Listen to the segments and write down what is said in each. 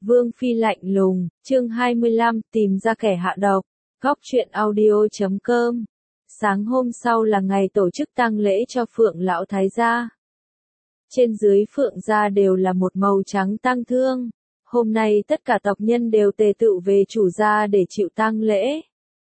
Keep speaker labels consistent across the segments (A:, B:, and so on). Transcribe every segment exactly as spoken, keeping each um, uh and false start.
A: Vương Phi lạnh lùng, chương hai mươi lăm, tìm ra kẻ hạ độc, góc truyện audio chấm com. Sáng hôm sau là ngày tổ chức tang lễ cho Phượng lão thái gia. Trên dưới Phượng gia đều là một màu trắng tang thương. Hôm nay tất cả tộc nhân đều tề tựu về chủ gia để chịu tang lễ.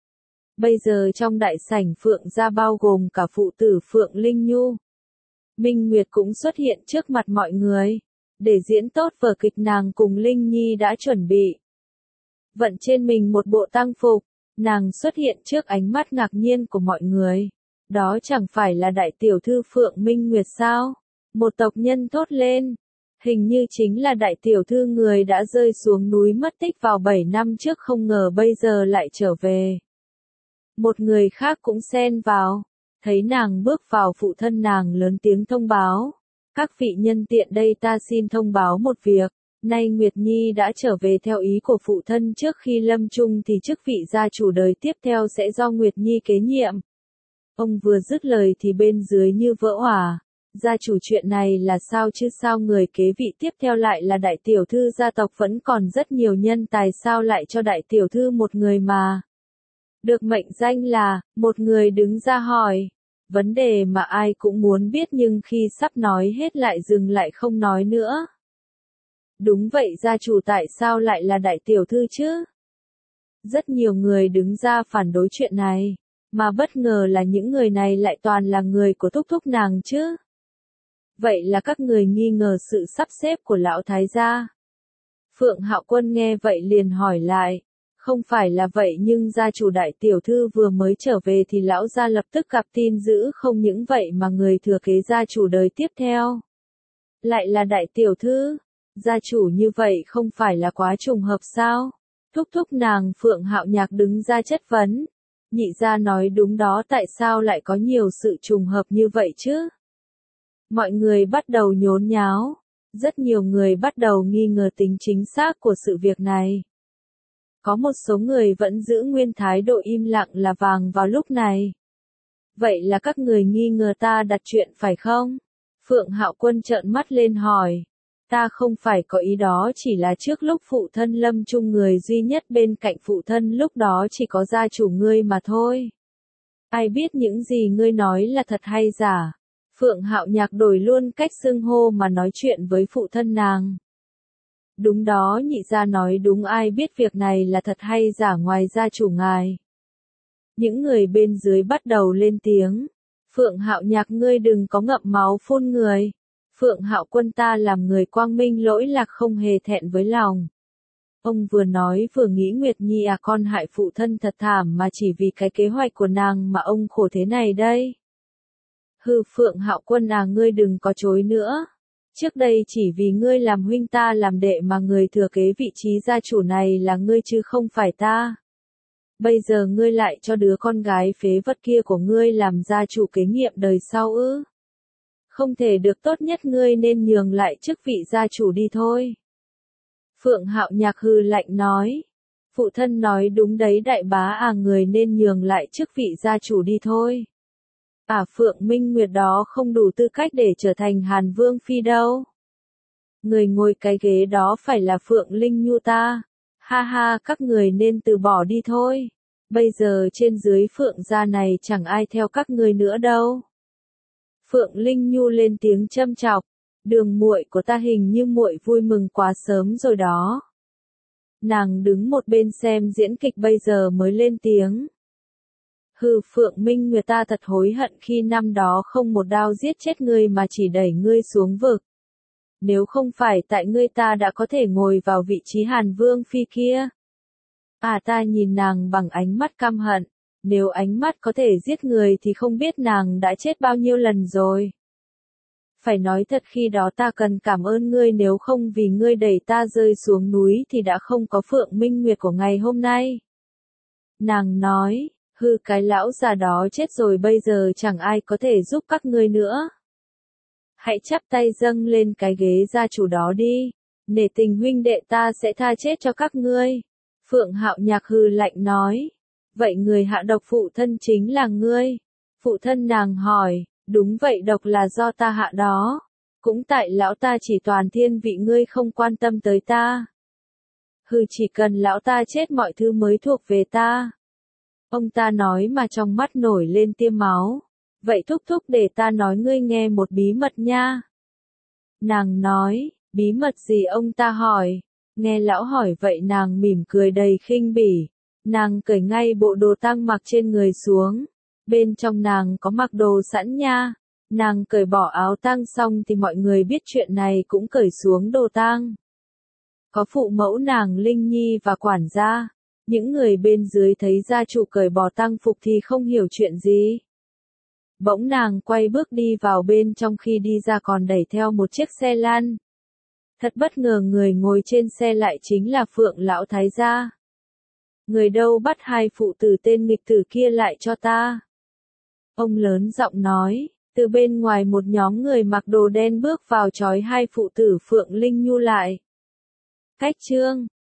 A: Bây giờ trong đại sảnh Phượng gia bao gồm cả phụ tử Phượng Linh Nhu. Minh Nguyệt cũng xuất hiện trước mặt mọi người. Để diễn tốt vở kịch nàng cùng Linh Nhi đã chuẩn bị. Vận trên mình một bộ tang phục, nàng xuất hiện trước ánh mắt ngạc nhiên của mọi người. Đó chẳng phải là đại tiểu thư Phượng Minh Nguyệt sao? Một tộc nhân thốt lên. Hình như chính là đại tiểu thư người đã rơi xuống núi mất tích vào bảy năm trước, không ngờ bây giờ lại trở về. Một người khác cũng xen vào. Thấy nàng bước vào, phụ thân nàng lớn tiếng thông báo. Các vị nhân tiện đây ta xin thông báo một việc, nay Nguyệt Nhi đã trở về theo ý của phụ thân, trước khi lâm chung thì chức vị gia chủ đời tiếp theo sẽ do Nguyệt Nhi kế nhiệm. Ông vừa dứt lời thì bên dưới như vỡ òa, gia chủ chuyện này là sao chứ, sao người kế vị tiếp theo lại là đại tiểu thư, gia tộc vẫn còn rất nhiều nhân tài, sao lại cho đại tiểu thư một người mà được mệnh danh là, một người đứng ra hỏi. Vấn đề mà ai cũng muốn biết nhưng khi sắp nói hết lại dừng lại không nói nữa. Đúng vậy, gia chủ tại sao lại là đại tiểu thư chứ? Rất nhiều người đứng ra phản đối chuyện này, mà bất ngờ là những người này lại toàn là người của thúc thúc nàng chứ. Vậy là các người nghi ngờ sự sắp xếp của lão thái gia. Phượng Hạo Quân nghe vậy liền hỏi lại. Không phải là vậy, nhưng gia chủ đại tiểu thư vừa mới trở về thì lão gia lập tức gặp tin dữ, không những vậy mà người thừa kế gia chủ đời tiếp theo lại là đại tiểu thư. Gia chủ như vậy không phải là quá trùng hợp sao? Thúc thúc nàng Phượng Hạo Nhạc đứng ra chất vấn. Nhị gia nói đúng đó, tại sao lại có nhiều sự trùng hợp như vậy chứ? Mọi người bắt đầu nhốn nháo. Rất nhiều người bắt đầu nghi ngờ tính chính xác của sự việc này. Có một số người vẫn giữ nguyên thái độ im lặng là vàng vào lúc này. Vậy là các người nghi ngờ ta đặt chuyện phải không? Phượng Hạo Quân trợn mắt lên hỏi. Ta không phải có ý đó, chỉ là trước lúc phụ thân lâm chung người duy nhất bên cạnh phụ thân lúc đó chỉ có gia chủ ngươi mà thôi. Ai biết những gì ngươi nói là thật hay giả? Phượng Hạo Nhạc đổi luôn cách xưng hô mà nói chuyện với phụ thân nàng. Đúng đó, nhị gia nói đúng, ai biết việc này là thật hay giả ngoài gia chủ ngài. Những người bên dưới bắt đầu lên tiếng. Phượng Hạo Nhạc, ngươi đừng có ngậm máu phun người. Phượng Hạo Quân, ta làm người quang minh lỗi lạc, không hề thẹn với lòng. Ông vừa nói vừa nghĩ, Nguyệt Nhi à, con hại phụ thân thật thảm, mà chỉ vì cái kế hoạch của nàng mà ông khổ thế này đây. Hừ, Phượng Hạo Quân à, ngươi đừng có chối nữa. Trước đây chỉ vì ngươi làm huynh ta làm đệ mà người thừa kế vị trí gia chủ này là ngươi chứ không phải ta. Bây giờ ngươi lại cho đứa con gái phế vật kia của ngươi làm gia chủ kế nhiệm đời sau ư? Không thể được, tốt nhất ngươi nên nhường lại chức vị gia chủ đi thôi. Phượng Hạo Nhạc hừ lạnh nói. Phụ thân nói đúng đấy đại bá à, người nên nhường lại chức vị gia chủ đi thôi. À, Phượng Minh Nguyệt đó không đủ tư cách để trở thành Hàn Vương Phi đâu. Người ngồi cái ghế đó phải là Phượng Linh Nhu ta. Ha ha, các người nên từ bỏ đi thôi. Bây giờ trên dưới Phượng gia này chẳng ai theo các người nữa đâu. Phượng Linh Nhu lên tiếng châm chọc. Đường muội của ta, hình như muội vui mừng quá sớm rồi đó. Nàng đứng một bên xem diễn kịch bây giờ mới lên tiếng. Hừ, Phượng Minh Nguyệt, ta thật hối hận khi năm đó không một đao giết chết ngươi mà chỉ đẩy ngươi xuống vực. Nếu không phải tại ngươi ta đã có thể ngồi vào vị trí Hàn Vương Phi kia. À, ta nhìn nàng bằng ánh mắt căm hận. Nếu ánh mắt có thể giết người thì không biết nàng đã chết bao nhiêu lần rồi. Phải nói thật, khi đó ta cần cảm ơn ngươi, nếu không vì ngươi đẩy ta rơi xuống núi thì đã không có Phượng Minh Nguyệt của ngày hôm nay. Nàng nói. Hư, cái lão già đó chết rồi, bây giờ chẳng ai có thể giúp các ngươi nữa. Hãy chắp tay dâng lên cái ghế gia chủ đó đi. Nể tình huynh đệ, ta sẽ tha chết cho các ngươi. Phượng Hạo Nhạc hư lạnh nói. Vậy người hạ độc phụ thân chính là ngươi? Phụ thân nàng hỏi. Đúng vậy, độc là do ta hạ đó. Cũng tại lão ta chỉ toàn thiên vị, ngươi không quan tâm tới ta. Hừ, chỉ cần lão ta chết mọi thứ mới thuộc về ta. Ông ta nói mà trong mắt nổi lên tia máu. Vậy thúc thúc để ta nói ngươi nghe một bí mật nha. Nàng nói, bí mật gì ông ta hỏi. Nghe lão hỏi vậy nàng mỉm cười đầy khinh bỉ. Nàng cởi ngay bộ đồ tang mặc trên người xuống. Bên trong nàng có mặc đồ sẵn nha. Nàng cởi bỏ áo tang xong thì mọi người biết chuyện này cũng cởi xuống đồ tang. Có phụ mẫu nàng Linh Nhi và quản gia. Những người bên dưới thấy gia chủ cởi bỏ tang phục thì không hiểu chuyện gì. Bỗng nàng quay bước đi vào bên trong, khi đi ra còn đẩy theo một chiếc xe lăn. Thật bất ngờ người ngồi trên xe lại chính là Phượng lão thái gia. Người đâu bắt hai phụ tử tên nghịch tử kia lại cho ta? Ông lớn giọng nói, từ bên ngoài một nhóm người mặc đồ đen bước vào trói hai phụ tử Phượng Linh Nhu lại. Cách chương